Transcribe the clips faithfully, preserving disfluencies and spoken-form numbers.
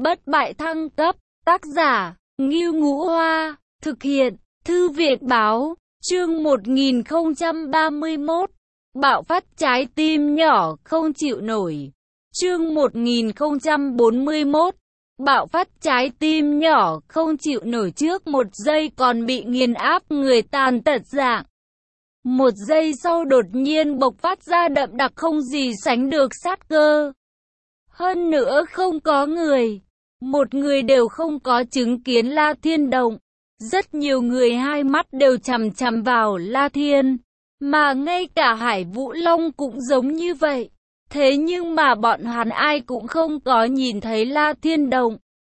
Bất bại thăng cấp, tác giả, Ngưu Ngũ Hoa, thực hiện, Thư viện Báo, chương một nghìn không trăm ba mươi mốt, bạo phát trái tim nhỏ không chịu nổi, chương một nghìn không trăm bốn mươi mốt, bạo phát trái tim nhỏ không chịu nổi trước một giây còn bị nghiền áp người tàn tật dạng. Một giây sau đột nhiên bộc phát ra đậm đặc không gì sánh được sát cơ. Hơn nữa không có người, một người đều không có chứng kiến La Thiên động. Rất nhiều người hai mắt đều chằm chằm vào La Thiên, mà ngay cả Hải Vũ Long cũng giống như vậy. Thế nhưng mà bọn hắn ai cũng không có nhìn thấy La Thiên động.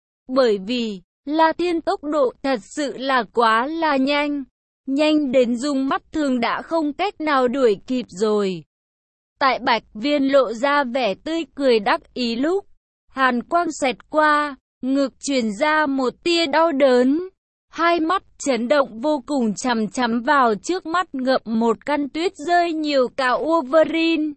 Bởi vì, La Thiên tốc độ thật sự là quá là nhanh. Nhanh đến dùng mắt thường đã không cách nào đuổi kịp rồi. Tại Bạch Viên lộ ra vẻ tươi cười đắc ý lúc hàn quang xẹt qua, ngực truyền ra một tia đau đớn. Hai mắt chấn động vô cùng chằm chằm vào trước mắt ngập một căn tuyết rơi nhiều cả Wolverine.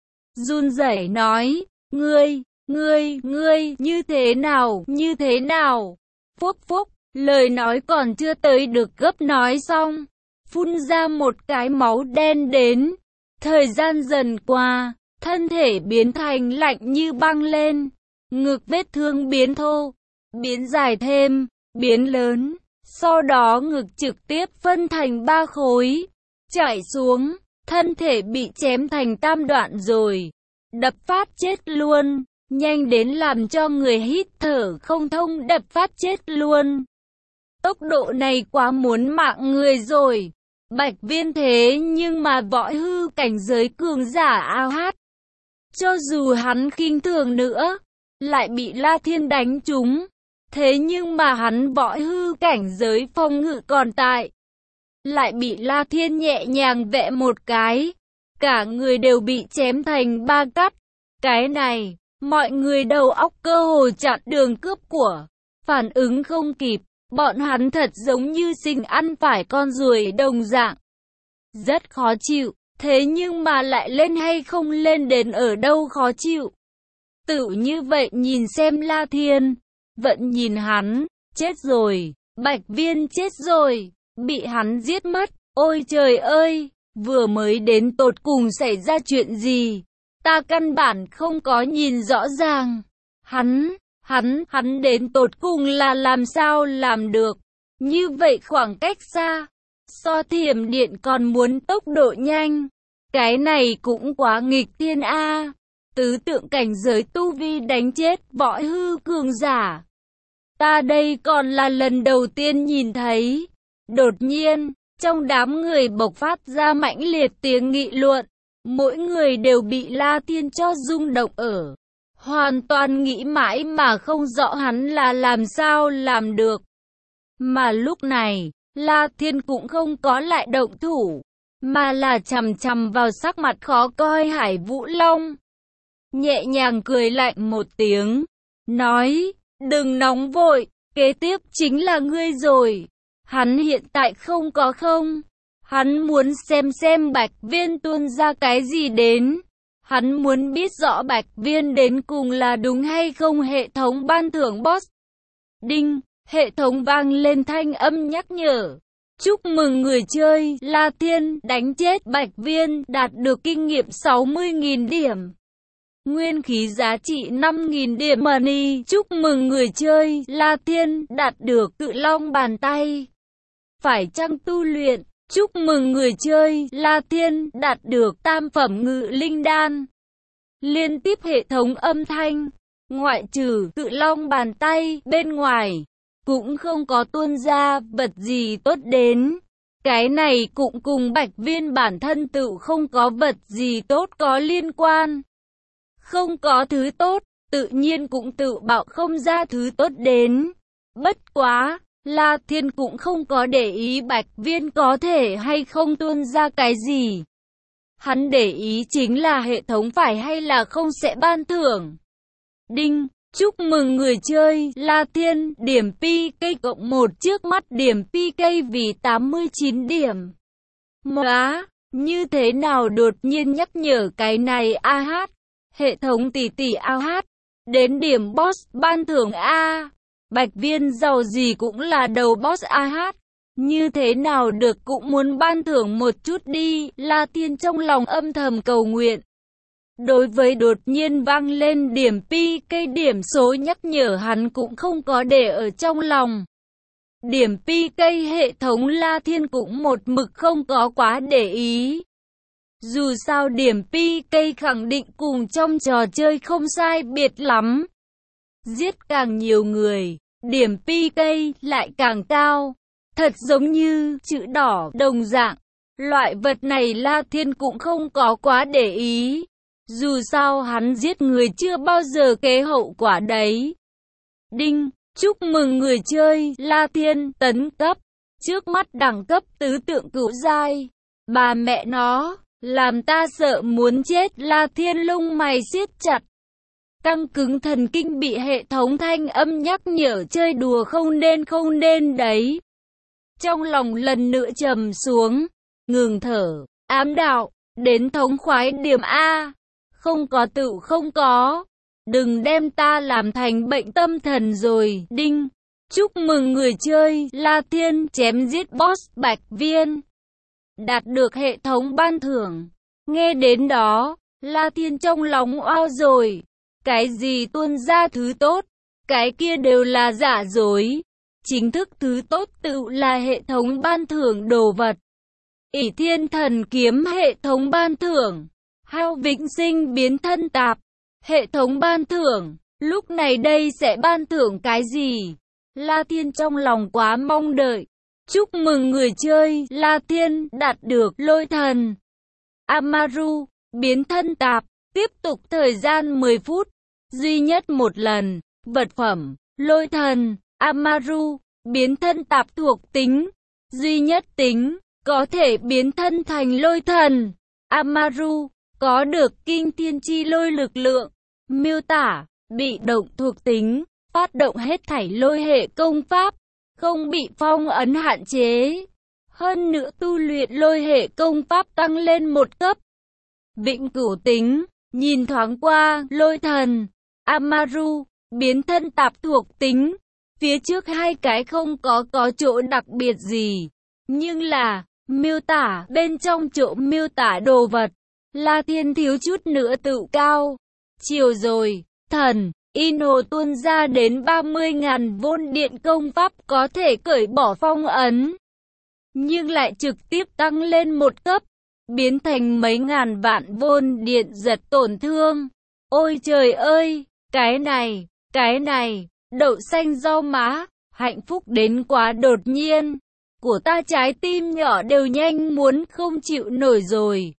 Run rẩy nói, ngươi, ngươi, ngươi, như thế nào, như thế nào? Phúc phúc, lời nói còn chưa tới được gấp nói xong, phun ra một cái máu đen đến. Thời gian dần qua, thân thể biến thành lạnh như băng lên, ngực vết thương biến thô, biến dài thêm, biến lớn. Sau đó ngực trực tiếp phân thành ba khối, chảy xuống, thân thể bị chém thành tam đoạn rồi, đập phát chết luôn, nhanh đến làm cho người hít thở không thông, đập phát chết luôn. Tốc độ này quá muốn mạng người rồi. Bạch Viên thế nhưng mà võ hư cảnh giới cường giả a hát. Cho dù hắn khinh thường nữa, lại bị La Thiên đánh trúng. Thế nhưng mà hắn võ hư cảnh giới phong ngự còn tại, lại bị La Thiên nhẹ nhàng vẽ một cái, cả người đều bị chém thành ba cắt. Cái này, mọi người đầu óc cơ hồ chặn đường cướp của, phản ứng không kịp, bọn hắn thật giống như sinh ăn phải con ruồi đồng dạng. Rất khó chịu, thế nhưng mà lại lên hay không lên đến ở đâu khó chịu. Tự như vậy nhìn xem La Thiên. Vẫn nhìn hắn, chết rồi, Bạch Viên chết rồi, bị hắn giết mất, ôi trời ơi, vừa mới đến tột cùng xảy ra chuyện gì, ta căn bản không có nhìn rõ ràng, hắn, hắn, hắn đến tột cùng là làm sao làm được, như vậy khoảng cách xa, so thiểm điện còn muốn tốc độ nhanh, cái này cũng quá nghịch thiên a. Tứ tượng cảnh giới tu vi đánh chết võ hư cường giả. Ta đây còn là lần đầu tiên nhìn thấy. Đột nhiên, trong đám người bộc phát ra mãnh liệt tiếng nghị luận. Mỗi người đều bị La Thiên cho rung động ở. Hoàn toàn nghĩ mãi mà không rõ hắn là làm sao làm được. Mà lúc này, La Thiên cũng không có lại động thủ, mà là chằm chằm vào sắc mặt khó coi Hải Vũ Long. Nhẹ nhàng cười lạnh một tiếng, nói, đừng nóng vội, kế tiếp chính là ngươi rồi. Hắn hiện tại không có không. Hắn muốn xem xem Bạch Viên tuôn ra cái gì đến. Hắn muốn biết rõ Bạch Viên đến cùng là đúng hay không. Hệ thống ban thưởng boss. Đinh, hệ thống vang lên thanh âm nhắc nhở. Chúc mừng người chơi La Thiên đánh chết Bạch Viên, đạt được kinh nghiệm sáu mươi nghìn điểm. Nguyên khí giá trị năm nghìn điểm money. Chúc mừng người chơi La Thiên đạt được Cự Long bàn tay. Phải chăng tu luyện? Chúc mừng người chơi La Thiên đạt được tam phẩm ngự linh đan. Liên tiếp hệ thống âm thanh, ngoại trừ Cự Long bàn tay bên ngoài, cũng không có tuôn ra vật gì tốt đến. Cái này cũng cùng Bạch Viên bản thân tự không có vật gì tốt có liên quan. Không có thứ tốt, tự nhiên cũng tự bảo không ra thứ tốt đến. Bất quá, La Thiên cũng không có để ý Bạch Viên có thể hay không tuôn ra cái gì. Hắn để ý chính là hệ thống phải hay là không sẽ ban thưởng. Đinh, chúc mừng người chơi La Thiên điểm pê ca cộng một trước mắt điểm pê ca vì tám mươi chín điểm. Móa, như thế nào đột nhiên nhắc nhở cái này a hát? Hệ thống tỷ tỷ ao hát, Đến điểm boss ban thưởng A. Bạch viên giàu gì cũng là đầu boss a hát. Như thế nào được cũng muốn ban thưởng một chút đi, La Thiên trong lòng âm thầm cầu nguyện. Đối với đột nhiên vang lên điểm pi, cây điểm số nhắc nhở hắn cũng không có để ở trong lòng. Điểm pi cây hệ thống La Thiên cũng một mực không có quá để ý. Dù sao điểm pi cây khẳng định cùng trong trò chơi không sai biệt lắm. Giết càng nhiều người, điểm pi cây lại càng cao. Thật giống như chữ đỏ đồng dạng. Loại vật này La Thiên cũng không có quá để ý. Dù sao hắn giết người chưa bao giờ kế hậu quả đấy. Đinh, chúc mừng người chơi La Thiên tấn cấp. Trước mắt đẳng cấp tứ tượng cửu giai. Bà mẹ nó, làm ta sợ muốn chết. La Thiên lông mày siết chặt. Căng cứng thần kinh bị hệ thống thanh âm nhắc nhở chơi đùa không nên không nên đấy. Trong lòng lần nữa trầm xuống, ngừng thở, ám đạo, đến thống khoái điểm A. Không có tự không có. Đừng đem ta làm thành bệnh tâm thần rồi. Đinh, chúc mừng người chơi La Thiên chém giết boss Bạch Viên. Đạt được hệ thống ban thưởng. Nghe đến đó, La Thiên trong lòng oao rồi. Cái gì tuôn ra thứ tốt, cái kia đều là giả dối. Chính thức thứ tốt tự là hệ thống ban thưởng đồ vật. ỷ thiên thần kiếm hệ thống ban thưởng. Hao vĩnh sinh biến thân tạp. Hệ thống ban thưởng. Lúc này đây sẽ ban thưởng cái gì? La Thiên trong lòng quá mong đợi. Chúc mừng người chơi La Thiên đạt được lôi thần. Amaru, biến thân tạp. Tiếp tục thời gian mười phút. Duy nhất một lần. Vật phẩm, lôi thần. Amaru, biến thân tạp thuộc tính. Duy nhất tính, có thể biến thân thành lôi thần. Amaru, có được kinh thiên chi lôi lực lượng. Miêu tả, bị động thuộc tính, phát động hết thảy lôi hệ công pháp, không bị phong ấn hạn chế. Hơn nữa tu luyện lôi hệ công pháp tăng lên một cấp. Vĩnh cửu tính, nhìn thoáng qua, lôi thần. Amaru, biến thân tạp thuộc tính. Phía trước hai cái không có có chỗ đặc biệt gì. Nhưng là, miêu tả, bên trong chỗ miêu tả đồ vật. La Thiên thiếu chút nữa tự cao. Chiều rồi, thần, Ino tuôn ra đến ba mươi nghìn vôn điện công pháp có thể cởi bỏ phong ấn. Nhưng lại trực tiếp tăng lên một cấp, biến thành mấy ngàn vạn vôn điện giật tổn thương. Ôi trời ơi, cái này, cái này, đậu xanh rau má, hạnh phúc đến quá đột nhiên. Của ta trái tim nhỏ đều nhanh muốn không chịu nổi rồi.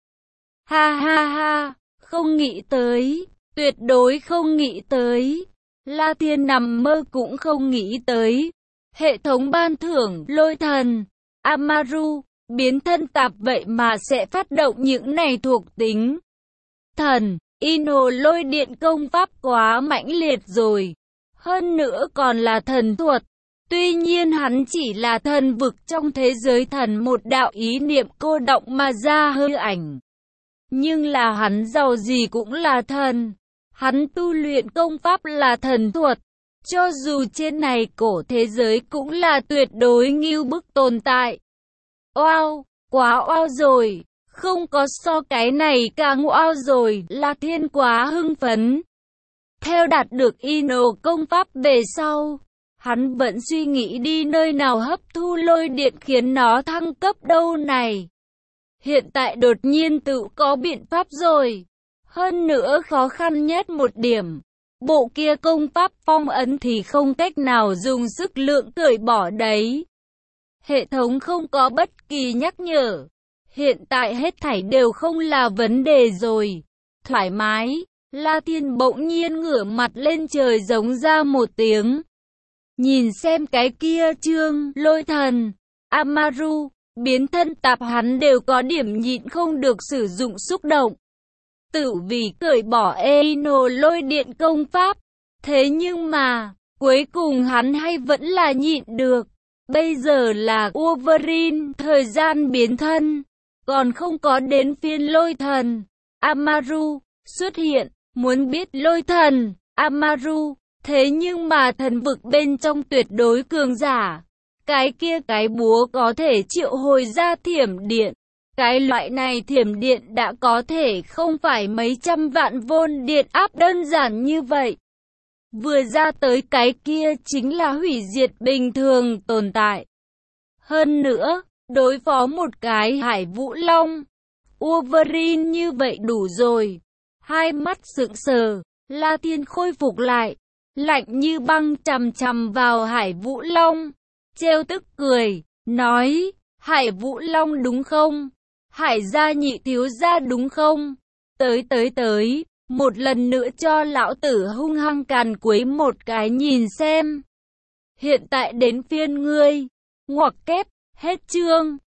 Ha ha ha, không nghĩ tới, tuyệt đối không nghĩ tới. La Thiên nằm mơ cũng không nghĩ tới. Hệ thống ban thưởng lôi thần, Amaru, biến thân tạp vậy mà sẽ phát động những này thuộc tính. Thần, Ino lôi điện công pháp quá mãnh liệt rồi. Hơn nữa còn là thần thuật. Tuy nhiên hắn chỉ là thần vực trong thế giới thần một đạo ý niệm cô động mà ra hư ảnh. Nhưng là hắn giàu gì cũng là thần. Hắn tu luyện công pháp là thần thuật. Cho dù trên này cổ thế giới cũng là tuyệt đối ngưu bức tồn tại. Oao, quá oao rồi. Không có so cái này càng oao rồi. La Thiên quá hưng phấn. Theo đạt được Ino công pháp về sau, hắn vẫn suy nghĩ đi nơi nào hấp thu lôi điện khiến nó thăng cấp đâu này. Hiện tại đột nhiên tự có biện pháp rồi. Hơn nữa khó khăn nhất một điểm. Bộ kia công pháp phong ấn thì không cách nào dùng sức lượng cởi bỏ đấy. Hệ thống không có bất kỳ nhắc nhở. Hiện tại hết thảy đều không là vấn đề rồi. Thoải mái. La Thiên bỗng nhiên ngửa mặt lên trời giống ra một tiếng. Nhìn xem cái kia chương, lôi thần, Amaru, biến thân tạp hắn đều có điểm nhịn không được sử dụng xúc động. Tự vì cởi bỏ Eno lôi điện công pháp. Thế nhưng mà, cuối cùng hắn hay vẫn là nhịn được. Bây giờ là Wolverine, thời gian biến thân. Còn không có đến phiên lôi thần, Amaru, xuất hiện. Muốn biết lôi thần, Amaru, thế nhưng mà thần vực bên trong tuyệt đối cường giả. Cái kia cái búa có thể triệu hồi ra thiểm điện. Cái loại này thiểm điện đã có thể không phải mấy trăm vạn vôn điện áp đơn giản như vậy. Vừa ra tới cái kia chính là hủy diệt bình thường tồn tại. Hơn nữa, đối phó một cái Hải Vũ Long, Wolverine như vậy đủ rồi. Hai mắt sững sờ, La Thiên khôi phục lại, lạnh như băng chằm chằm vào Hải Vũ Long, trêu tức cười, nói, Hải Vũ Long đúng không? Hải gia nhị thiếu gia đúng không? Tới tới tới, một lần nữa cho lão tử hung hăng càn quấy một cái nhìn xem. Hiện tại đến phiên ngươi, ngoặc kép, hết chương.